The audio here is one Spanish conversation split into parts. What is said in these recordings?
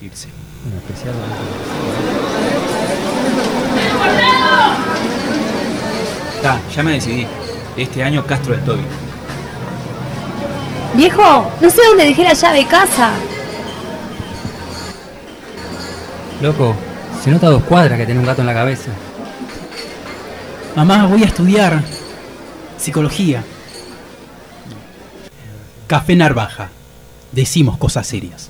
irse. En especial. Ya me decidí. Este año Castro del Toby. Viejo, no sé dónde dejé la llave de casa. Loco, se nota a 2 cuadras que tiene un gato en la cabeza. Mamá, voy a estudiar psicología. Café Narvaja. Decimos cosas serias.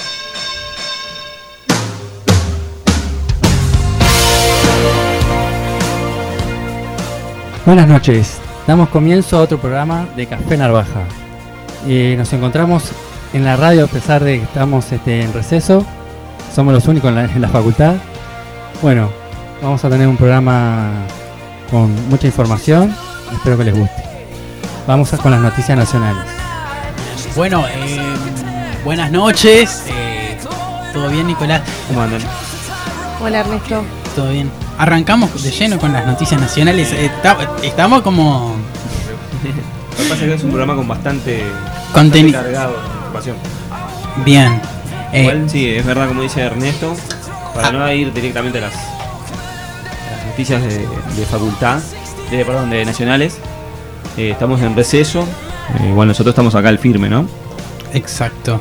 Buenas noches, damos comienzo a otro programa de Café Narvaja. Nos encontramos en la radio a pesar de que estamos en receso. Somos los únicos en la facultad. Bueno, vamos a tener un programa con mucha información. Espero que les guste. Vamos con las noticias nacionales. Bueno, buenas noches. ¿Todo bien, Nicolás? ¿Cómo andan? Hola, Ernesto. ¿Todo bien? Arrancamos de lleno con las noticias nacionales. Estamos como... Lo que pasa es que es un programa con bastante Contenido. cargado de información. Bien. Igual, sí, es verdad, como dice Ernesto, para no ir directamente a las noticias de facultad, de nacionales, estamos en receso. Igual nosotros estamos acá al firme, ¿no? Exacto.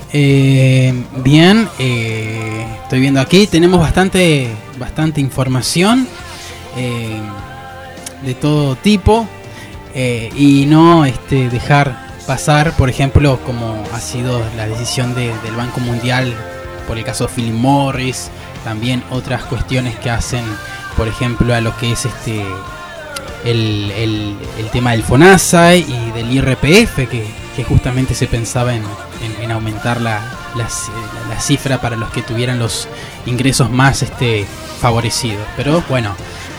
Bien, estoy viendo aquí, tenemos bastante información de todo tipo, y no dejar pasar, por ejemplo, como ha sido la decisión del Banco Mundial por el caso de Philip Morris, también otras cuestiones que hacen, por ejemplo, a lo que es el tema del FONASA y del IRPF, que justamente se pensaba en aumentar la cifra para los que tuvieran los ingresos más favorecidos. Pero bueno,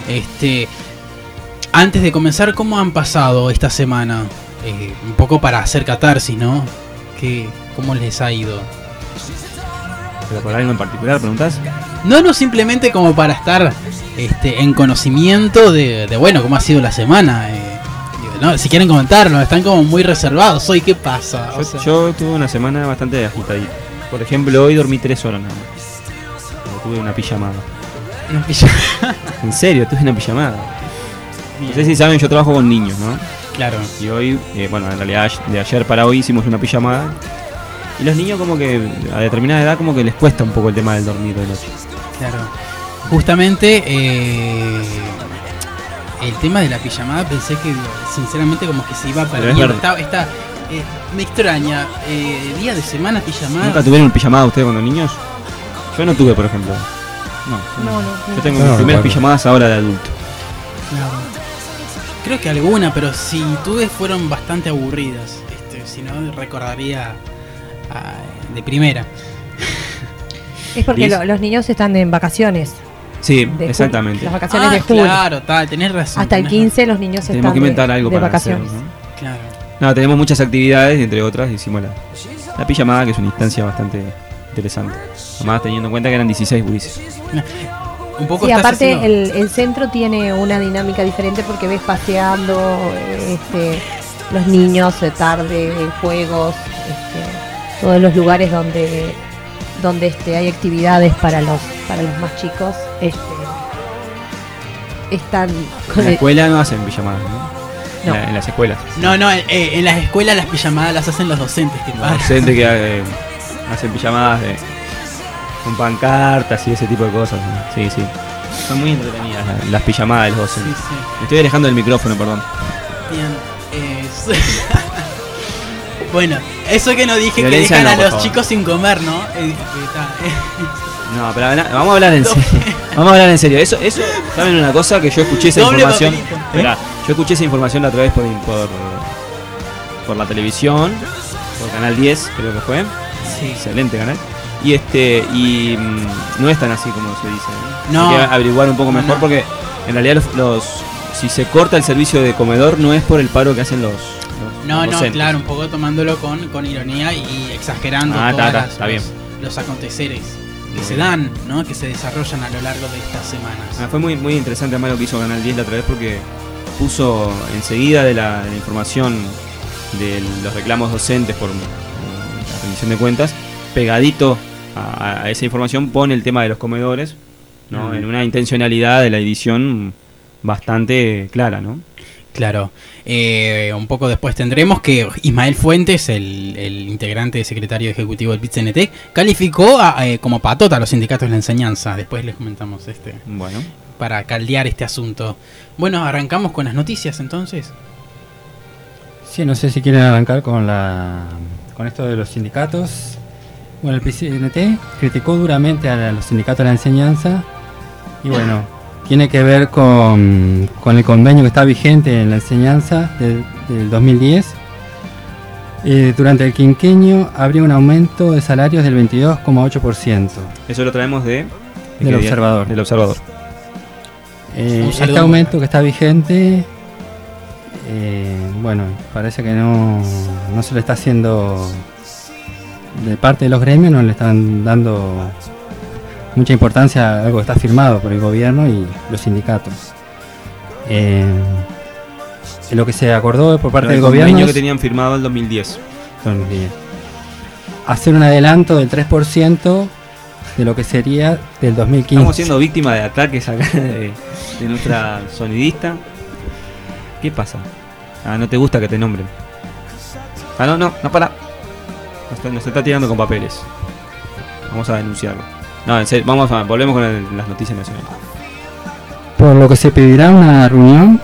antes de comenzar, ¿cómo han pasado esta semana? Un poco para hacer catarsis, ¿no? ¿Cómo les ha ido? ¿Pero por algo en particular preguntás? No, simplemente como para estar en conocimiento de bueno, cómo ha sido la semana. No, si quieren comentarlo, están como muy reservados hoy. ¿Qué pasa? Yo tuve una semana bastante agitadita. Por ejemplo, hoy dormí 3 horas nada más. Pero tuve una pijamada. En serio, tuve una pijamada. No sé si saben, yo trabajo con niños, ¿no? Claro. Y hoy, bueno, en realidad de ayer para hoy hicimos una pijamada. Y los niños como que a determinada edad como que les cuesta un poco el tema del dormir de noche. Claro. Justamente el tema de la pijamada pensé que sinceramente como que se iba para el me extraña. Día de semana pijamada. ¿Nunca tuvieron pijamada ustedes cuando niños? Yo no tuve, por ejemplo. No. Yo tengo mis primeras pijamadas ahora de adulto. Claro. Creo que alguna, pero si tuve fueron bastante aburridas. Si no, recordaría de primera. Es porque los niños están en vacaciones. Sí, exactamente. Las vacaciones de julio. Claro, tenés razón. Hasta el 15 los niños tenemos que inventar algo de para vacaciones. hacer, ¿no? Claro. No, tenemos muchas actividades, entre otras hicimos la pijamada, que es una instancia bastante interesante. Además teniendo en cuenta que eran 16 gurises. Un poco y aparte haciendo... el centro tiene una dinámica diferente porque ves paseando los niños tarde, juegos, todos los lugares donde hay actividades para los más chicos, están con en la escuela no hacen pijamadas, ¿no? En las escuelas. No, en las escuelas las pijamadas las hacen los docentes. Los docentes que hacen pijamadas con pancartas y ese tipo de cosas, ¿no? Sí. Son muy entretenidas las pijamadas de los docentes. Sí. Me estoy alejando del micrófono, perdón. Bien. Bueno, eso que no dije violencia que dejan a los chicos sin comer, ¿no? No, pero vamos a hablar en serio. Vamos a hablar en serio. Eso, ¿saben una cosa? Que yo escuché esa información. Yo escuché esa información la otra vez por la televisión, por Canal 10, creo que fue. Sí. Excelente canal. Y no es tan así como se dice. No. Hay que averiguar un poco mejor porque en realidad si se corta el servicio de comedor no es por el paro que hacen los docentes. Claro, un poco tomándolo con ironía y exagerando los aconteceres que se dan, ¿no? Que se desarrollan a lo largo de estas semanas. Fue muy, muy interesante además lo que hizo Canal 10 la otra vez porque puso enseguida de la información de los reclamos docentes por la rendición de cuentas, pegadito a esa información pone el tema de los comedores, ¿no? En una intencionalidad de la edición bastante clara, ¿no? Claro. Un poco después tendremos que Ismael Fuentes, el integrante secretario ejecutivo del PIT-CNT, calificó como patota a los sindicatos de la enseñanza. Después les comentamos Bueno, para caldear este asunto. Bueno, arrancamos con las noticias entonces. Sí, no sé si quieren arrancar con esto de los sindicatos. Bueno, el PIT-CNT criticó duramente a los sindicatos de la enseñanza y bueno, tiene que ver con el convenio que está vigente en la enseñanza del 2010. Durante el quinquenio habría un aumento de salarios del 22,8%. eso lo traemos del Observador. Del Observador. Este aumento que está vigente, bueno, parece que no se le está haciendo, de parte de los gremios no le están dando mucha importancia a algo que está firmado por el gobierno y los sindicatos. Lo que se acordó por parte del gobierno, el convenio que tenían firmado en 2010, hacer un adelanto del 3% de lo que sería del 2015. Estamos siendo víctimas de ataques acá de nuestra sonidista. ¿Qué pasa? No te gusta que te nombren. No para. Nos está tirando con papeles. Vamos a denunciarlo. No, en serio, volvemos con las noticias nacionales. Por lo que se pedirá una reunión,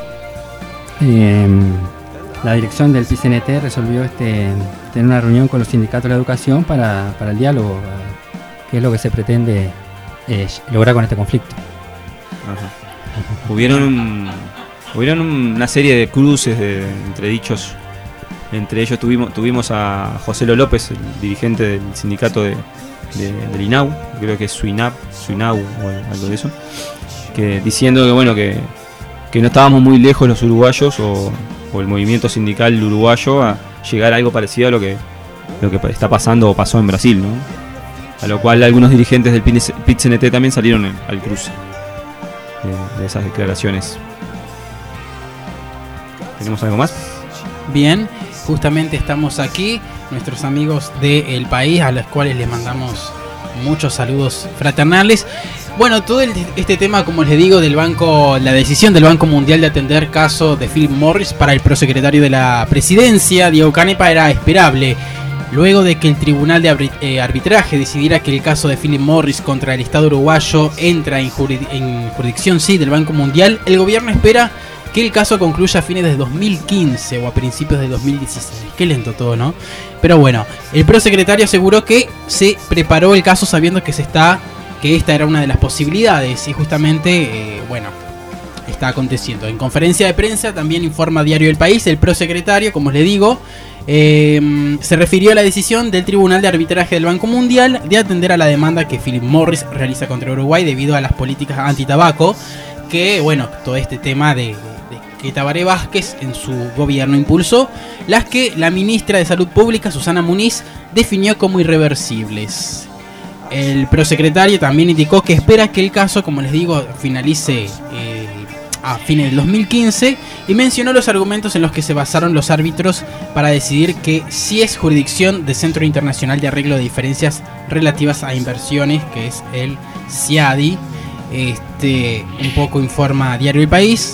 la dirección del PIT-CNT resolvió tener una reunión con los sindicatos de la educación para el diálogo, que es lo que se pretende lograr con este conflicto. Ajá. Hubieron una serie de cruces entre dichos. Entre ellos tuvimos a José Lo López, el dirigente del sindicato del INAU, creo que es SUINAU o algo de eso, que diciendo que bueno que no estábamos muy lejos los uruguayos o el movimiento sindical uruguayo a llegar a algo parecido a lo que está pasando o pasó en Brasil, ¿no? A lo cual algunos dirigentes del PIT-CNT también salieron al cruce de esas declaraciones. ¿Tenemos algo más? Bien, justamente estamos aquí, nuestros amigos del país, a los cuales les mandamos muchos saludos fraternales. Bueno, todo este tema, como les digo, la decisión del Banco Mundial de atender caso de Philip Morris para el prosecretario de la Presidencia, Diego Canepa, era esperable. Luego de que el Tribunal de Arbitraje decidiera que el caso de Philip Morris contra el Estado uruguayo entra en jurisdicción del Banco Mundial, el gobierno espera que el caso concluya a fines de 2015 o a principios de 2016. Qué lento todo, ¿no? Pero bueno, el prosecretario aseguró que se preparó el caso sabiendo que esta era una de las posibilidades y justamente, está aconteciendo. En conferencia de prensa también informa Diario del País, el prosecretario, como les digo, se refirió a la decisión del Tribunal de Arbitraje del Banco Mundial de atender a la demanda que Philip Morris realiza contra Uruguay debido a las políticas antitabaco, que, todo este tema de que Tabaré Vázquez en su gobierno impulsó, las que la ministra de Salud Pública, Susana Muniz, definió como irreversibles. El prosecretario también indicó que espera que el caso, como les digo, finalice a fines del 2015 y mencionó los argumentos en los que se basaron los árbitros para decidir que sí es jurisdicción del Centro Internacional de Arreglo de Diferencias Relativas a Inversiones, que es el CIADI. Un poco informa Diario El País.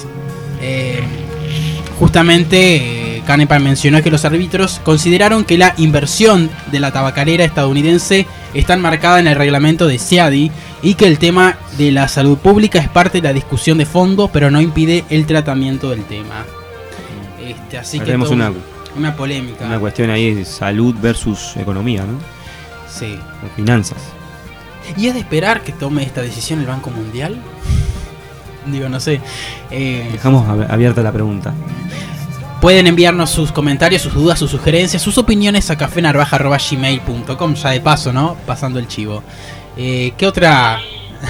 Justamente Canepa mencionó que los árbitros consideraron que la inversión de la tabacalera estadounidense está enmarcada en el reglamento de CIADI y que el tema de la salud pública es parte de la discusión de fondo, pero no impide el tratamiento del tema. Así que tenemos una polémica. Una cuestión ahí de salud versus economía, ¿no? Sí. O finanzas. ¿Y es de esperar que tome esta decisión el Banco Mundial? Digo, no sé. Dejamos abierta la pregunta. Pueden enviarnos sus comentarios, sus dudas, sus sugerencias, sus opiniones a cafenarvaja@gmail.com. Ya de paso, ¿no? Pasando el chivo. ¿Qué otra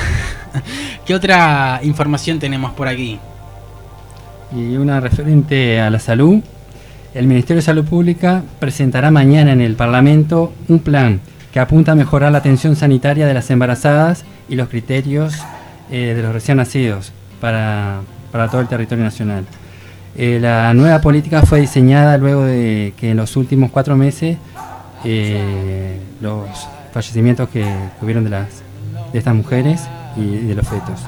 información tenemos por aquí? Y una referente a la salud. El Ministerio de Salud Pública presentará mañana en el Parlamento un plan que apunta a mejorar la atención sanitaria de las embarazadas y los criterios de los recién nacidos para todo el territorio nacional. La nueva política fue diseñada luego de que en los últimos 4 meses fallecimientos que hubieron de estas mujeres y de los fetos.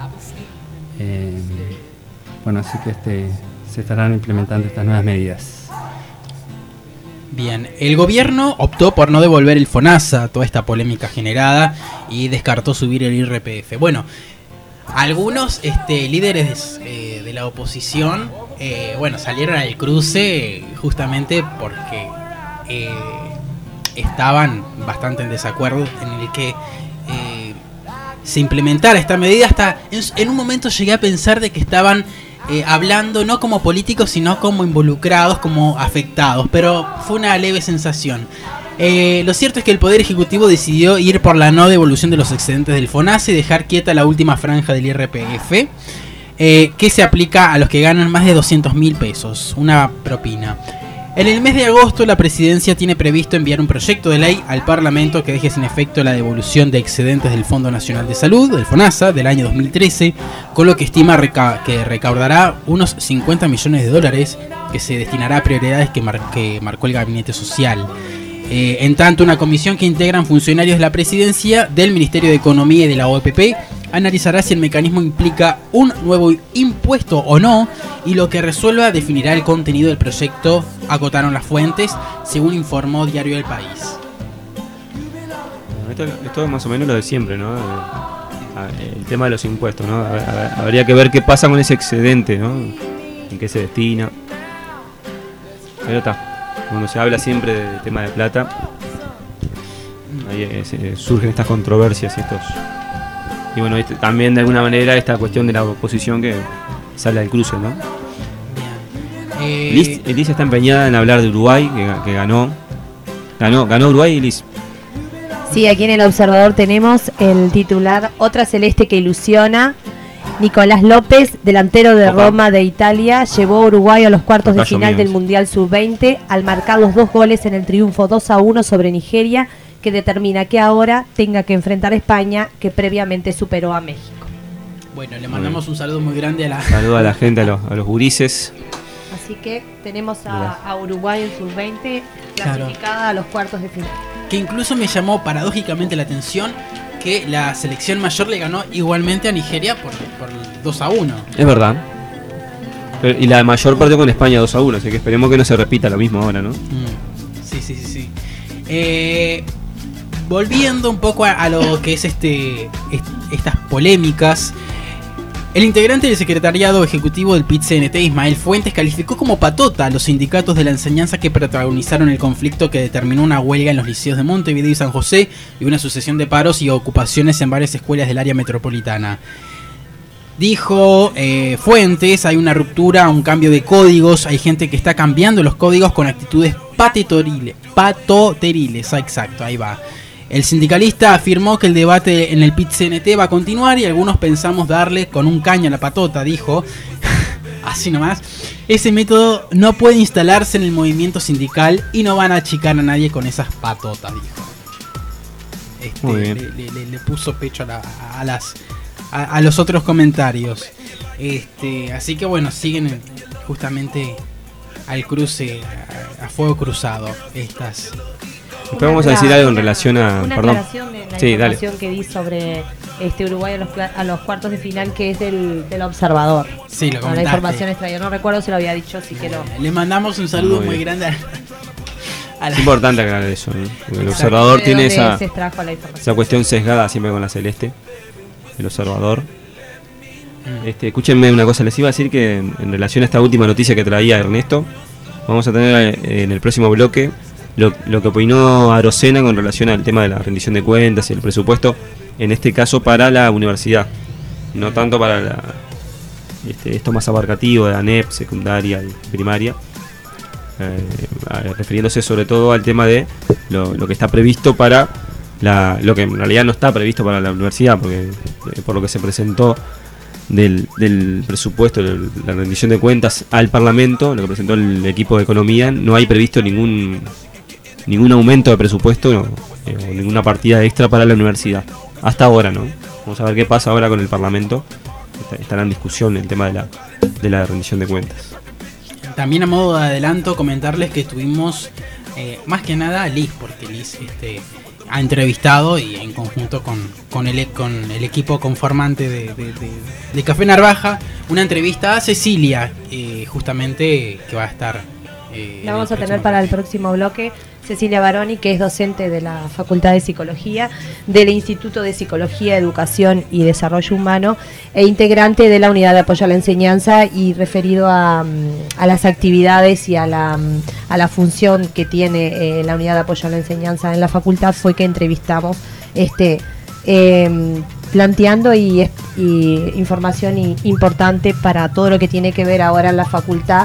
Bueno, así que se estarán implementando estas nuevas medidas. Bien, el gobierno optó por no devolver el FONASA, toda esta polémica generada, y descartó subir el IRPF. Bueno, algunos líderes de la oposición salieron al cruce justamente porque estaban bastante en desacuerdo en el que se implementara esta medida. Hasta en un momento llegué a pensar de que estaban hablando no como políticos, sino como involucrados, como afectados, pero fue una leve sensación. Lo cierto es que el Poder Ejecutivo decidió ir por la no devolución de los excedentes del FONASA y dejar quieta la última franja del IRPF, que se aplica a los que ganan más de 200.000 pesos, una propina. En el mes de agosto, la presidencia tiene previsto enviar un proyecto de ley al Parlamento que deje sin efecto la devolución de excedentes del Fondo Nacional de Salud, del FONASA, del año 2013, con lo que estima que recaudará unos 50 millones de dólares que se destinará a prioridades que marcó el Gabinete Social. En tanto, una comisión que integran funcionarios de la presidencia, del Ministerio de Economía y de la OEPP analizará si el mecanismo implica un nuevo impuesto o no, y lo que resuelva definirá el contenido del proyecto, acotaron las fuentes, según informó Diario del País. Esto es más o menos lo de siempre, ¿no? El tema de los impuestos, ¿no? Habría que ver qué pasa con ese excedente, ¿no? En qué se destina. Pero está, cuando se habla siempre del tema de plata, ahí surgen estas controversias y estos... Y bueno, también de alguna manera esta cuestión de la oposición que sale al cruce, ¿no? Liz está empeñada en hablar de Uruguay, que ganó Uruguay, Liz. Sí, aquí en El Observador tenemos el titular: otra celeste que ilusiona. Nicolás López, delantero de Roma de Italia, llevó a Uruguay a los cuartos de final del Mundial Sub-20 al marcar los 2 goles en el triunfo 2-1 sobre Nigeria, que determina que ahora tenga que enfrentar a España, que previamente superó a México. Bueno, le mandamos un saludo muy grande a la gente, a los gurises. Así que tenemos a Uruguay en Sub-20 clasificada a los cuartos de final. Que incluso me llamó paradójicamente la atención que la selección mayor le ganó igualmente a Nigeria por 2-1. Es verdad. Y la mayor perdió con España 2-1, así que esperemos que no se repita lo mismo ahora, ¿no? Sí. Volviendo un poco a lo que es estas polémicas, el integrante del secretariado ejecutivo del PIT-CNT, Ismael Fuentes, calificó como patota a los sindicatos de la enseñanza que protagonizaron el conflicto que determinó una huelga en los liceos de Montevideo y San José y una sucesión de paros y ocupaciones en varias escuelas del área metropolitana. Dijo Fuentes, hay una ruptura, un cambio de códigos, hay gente que está cambiando los códigos con actitudes patoteriles, exacto, ahí va. El sindicalista afirmó que el debate en el PIT-CNT va a continuar y algunos pensamos darle con un caño a la patota, dijo. Así nomás. Ese método no puede instalarse en el movimiento sindical y no van a achicar a nadie con esas patotas, dijo. Muy bien. Le puso pecho a los otros comentarios. Así que bueno, siguen justamente al cruce, a fuego cruzado estas. Después vamos a decir algo en relación a... Una aclaración de la información que di sobre Uruguay a los cuartos de final, que es del Observador. Sí, lo comentaste. La información extraída, no recuerdo si lo había dicho, así que lo... Le mandamos un saludo muy grande a Es importante aclarar eso, ¿no? Porque el Observador tiene esa cuestión sesgada siempre con la celeste. El Observador. Escúchenme una cosa, les iba a decir que en relación a esta última noticia que traía Ernesto, vamos a tener en el próximo bloque lo que opinó Arocena con relación al tema de la rendición de cuentas y el presupuesto, en este caso para la universidad, no tanto para esto más abarcativo de ANEP, secundaria y primaria, refiriéndose sobre todo al tema de lo que está previsto para lo que en realidad no está previsto para la universidad, porque por lo que se presentó del presupuesto, de la rendición de cuentas al Parlamento, lo que presentó el equipo de economía, no hay previsto ningún aumento de presupuesto o ninguna partida extra para la universidad. Hasta ahora, ¿no? Vamos a ver qué pasa ahora con el Parlamento. Estará en discusión el tema de la rendición de cuentas. También a modo de adelanto comentarles que tuvimos más que nada a Liz, porque Liz ha entrevistado, y en conjunto con el equipo conformante de Café Narvaja, una entrevista a Cecilia, justamente, que va a estar... la vamos a tener para el próximo bloque. Cecilia Baroni, que es docente de la Facultad de Psicología del Instituto de Psicología, Educación y Desarrollo Humano e integrante de la Unidad de Apoyo a la Enseñanza, y referido a las actividades y a la función que tiene la Unidad de Apoyo a la Enseñanza en la facultad, fue que entrevistamos planteando y información importante para todo lo que tiene que ver ahora en la facultad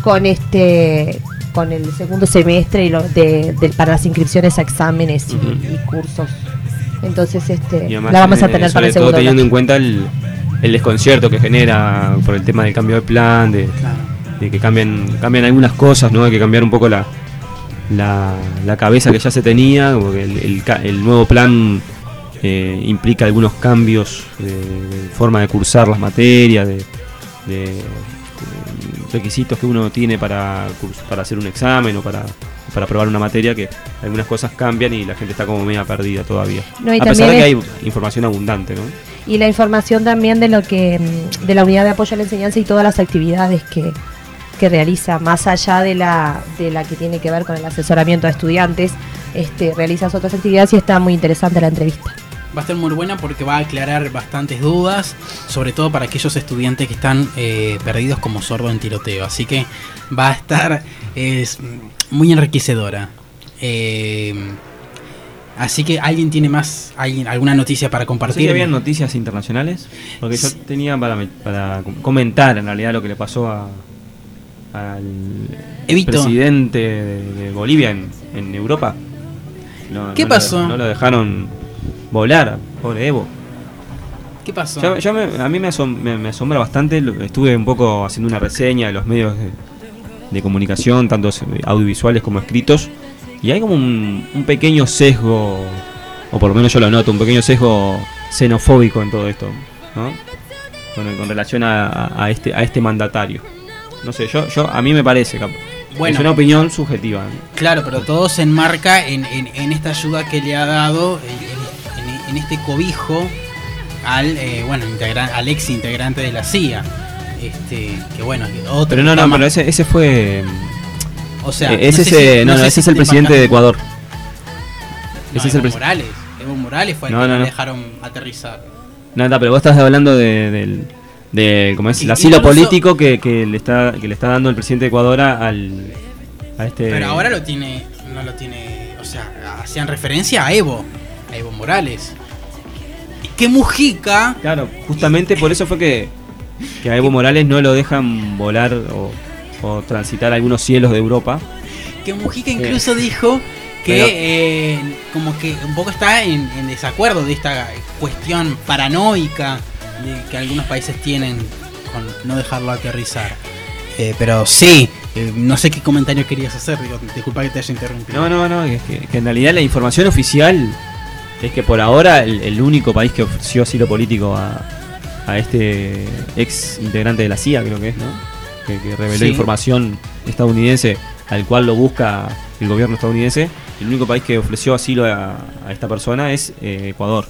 con el segundo semestre y para las inscripciones a exámenes y cursos. Entonces y además, la vamos a tener para el segundo. Todo teniendo en cuenta el desconcierto que genera por el tema del cambio de plan, de que cambian algunas cosas, ¿no? Hay que cambiar un poco la cabeza que ya se tenía, porque el nuevo plan implica algunos cambios de forma de cursar las materias, de requisitos que uno tiene para hacer un examen o para aprobar una materia, que algunas cosas cambian y la gente está como media perdida todavía. A pesar de que hay información abundante, ¿no? Y la información también de lo que de la Unidad de Apoyo a la Enseñanza y todas las actividades que realiza, más allá de la que tiene que ver con el asesoramiento a estudiantes, realiza otras actividades, y está muy interesante la entrevista. Va a estar muy buena porque va a aclarar bastantes dudas, sobre todo para aquellos estudiantes que están perdidos como sordo en tiroteo. Así que va a estar muy enriquecedora. Así que ¿alguien tiene alguna noticia para compartir? ¿Sí habían noticias internacionales? Porque yo tenía para comentar en realidad lo que le pasó al presidente de Bolivia en Europa. ¿Qué pasó? No lo dejaron volar, pobre Evo. ¿Qué pasó? A mí me asombra bastante. Estuve un poco haciendo una reseña de los medios de comunicación, tanto audiovisuales como escritos, y hay como un pequeño sesgo, o por lo menos yo lo noto, un pequeño sesgo xenofóbico en todo esto, ¿no? Con relación a este mandatario. No sé, a mí me parece, bueno, es una opinión subjetiva, ¿no? Claro, pero todo se enmarca en esta ayuda que le ha dado, en este cobijo al ex integrante de la CIA, que bueno, otro. Pero pero ese fue, o sea, ese es el presidente de Ecuador. Ese es Evo Morales fue el que no dejaron aterrizar. No, pero vos estás hablando de ¿cómo es? El asilo político que le está dando el presidente de Ecuador a este. Pero ahora no lo tiene, o sea, hacían referencia a Evo Morales. Que Mujica. Claro, justamente por eso fue que a Evo Morales no lo dejan volar o transitar algunos cielos de Europa. Que Mujica incluso dijo que como que un poco está en desacuerdo de esta cuestión paranoica que algunos países tienen con no dejarlo aterrizar. Pero sí, no sé qué comentario querías hacer, disculpa que te haya interrumpido. No, es que en realidad la información oficial es que por ahora el único país que ofreció asilo político a este ex integrante de la CIA, creo que es, ¿no? Que reveló información estadounidense al cual lo busca el gobierno estadounidense. El único país que ofreció asilo a esta persona es Ecuador.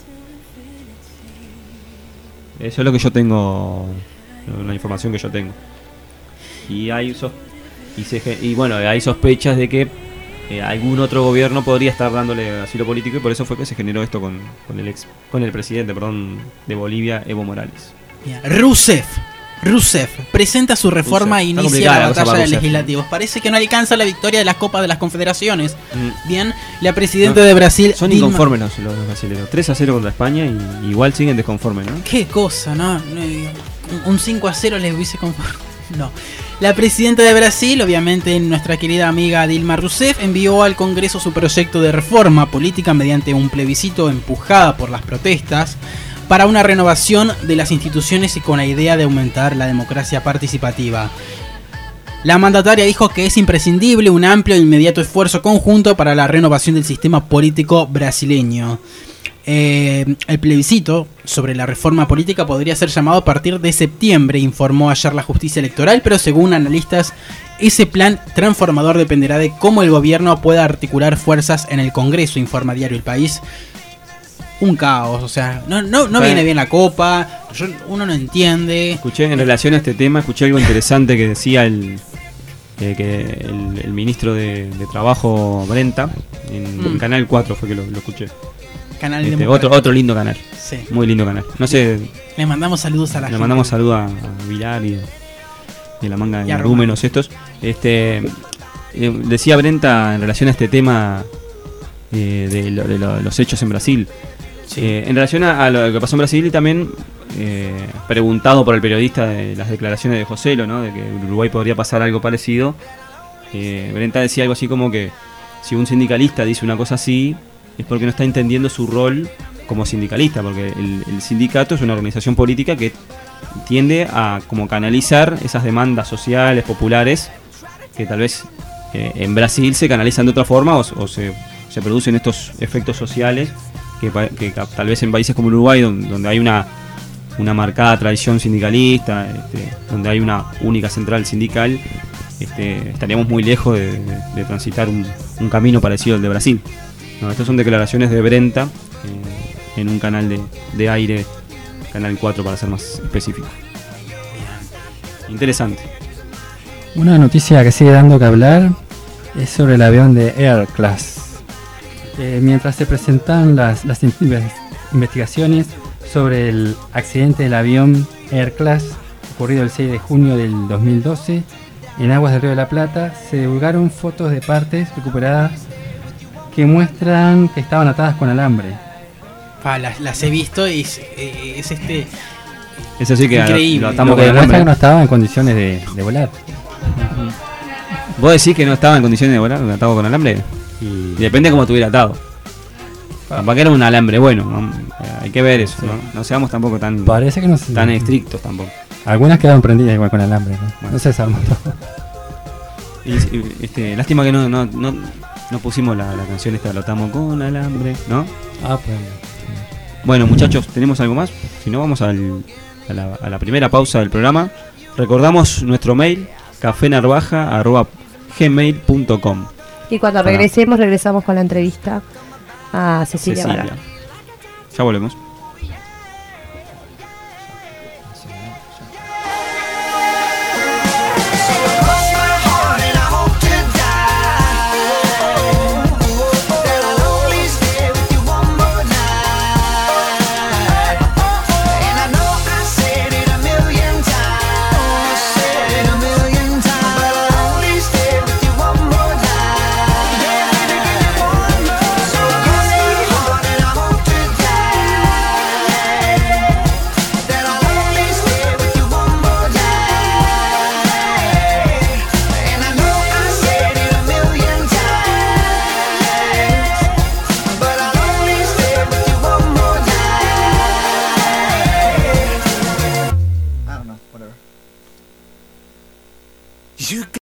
Eso es lo que yo tengo, la información que yo tengo. Y hay sospechas de que algún otro gobierno podría estar dándole asilo político, y por eso fue que se generó esto con el presidente, de Bolivia, Evo Morales. Rousseff presenta su reforma e inicia la batalla de legislativos. Parece que no alcanza la victoria de la Copa de las Confederaciones. Bien, la presidenta de Brasil... Son inconformes los brasileños. 3-0 contra España y igual siguen desconformes, ¿no? Qué cosa, ¿no? Un 5-0 les hubiese conforme. No. La presidenta de Brasil, obviamente nuestra querida amiga Dilma Rousseff, envió al Congreso su proyecto de reforma política mediante un plebiscito empujada por las protestas para una renovación de las instituciones y con la idea de aumentar la democracia participativa. La mandataria dijo que es imprescindible un amplio e inmediato esfuerzo conjunto para la renovación del sistema político brasileño. El plebiscito sobre la reforma política podría ser llamado a partir de septiembre, informó ayer la justicia electoral, pero según analistas ese plan transformador dependerá de cómo el gobierno pueda articular fuerzas en el Congreso, informa Diario El País. Un caos, o sea, no viene bien la copa, uno no entiende. Escuché en relación a este tema, escuché algo interesante que decía el ministro de Trabajo, Brenta, en Canal 4 fue que lo escuché. Canal otro lindo canal, sí. Muy lindo canal. No sé, le mandamos saludos a la gente. Le mandamos saludos a Vilar y a la manga de Arúmenos estos. Decía Brenta en relación a este tema de los hechos en Brasil. Sí. En relación a lo que pasó en Brasil y también preguntado por el periodista de las declaraciones de Joselo, ¿no? De que en Uruguay podría pasar algo parecido. Brenta decía algo así como que si un sindicalista dice una cosa así es porque no está entendiendo su rol como sindicalista, porque el sindicato es una organización política que tiende a como canalizar esas demandas sociales, populares, que tal vez en Brasil se canalizan de otra forma o se producen estos efectos sociales que tal vez en países como Uruguay, donde hay una marcada tradición sindicalista, donde hay una única central sindical, estaríamos muy lejos de transitar un camino parecido al de Brasil. No, estas son declaraciones de Brenta en un canal de aire, Canal 4 para ser más específico. Interesante. Una noticia que sigue dando que hablar es sobre el avión de Air Class. Mientras se presentan las investigaciones sobre el accidente del avión Air Class ocurrido el 6 de junio del 2012 en aguas del Río de la Plata, se divulgaron fotos de partes recuperadas que muestran que estaban atadas con alambre. Las he visto y es eso sí que increíble. Lo que demuestra que no estaba en condiciones de volar. ¿Vos decís que no estaba en condiciones de volar atado con alambre? Y depende cómo estuviera atado. Capaz que era un alambre bueno, hay que ver eso, sí. No seamos tampoco tan estrictos tampoco. Algunas quedaron prendidas igual con alambre, ¿no? Bueno. No se desarmó todo. Lástima que no pusimos la canción esta, lo atamos con alambre, ¿no? Pues. Bueno, muchachos, ¿tenemos algo más? Si no, vamos a la primera pausa del programa. Recordamos nuestro mail, cafenarvaja@gmail.com. Y cuando regresamos con la entrevista a Cecilia. Barán. Ya volvemos.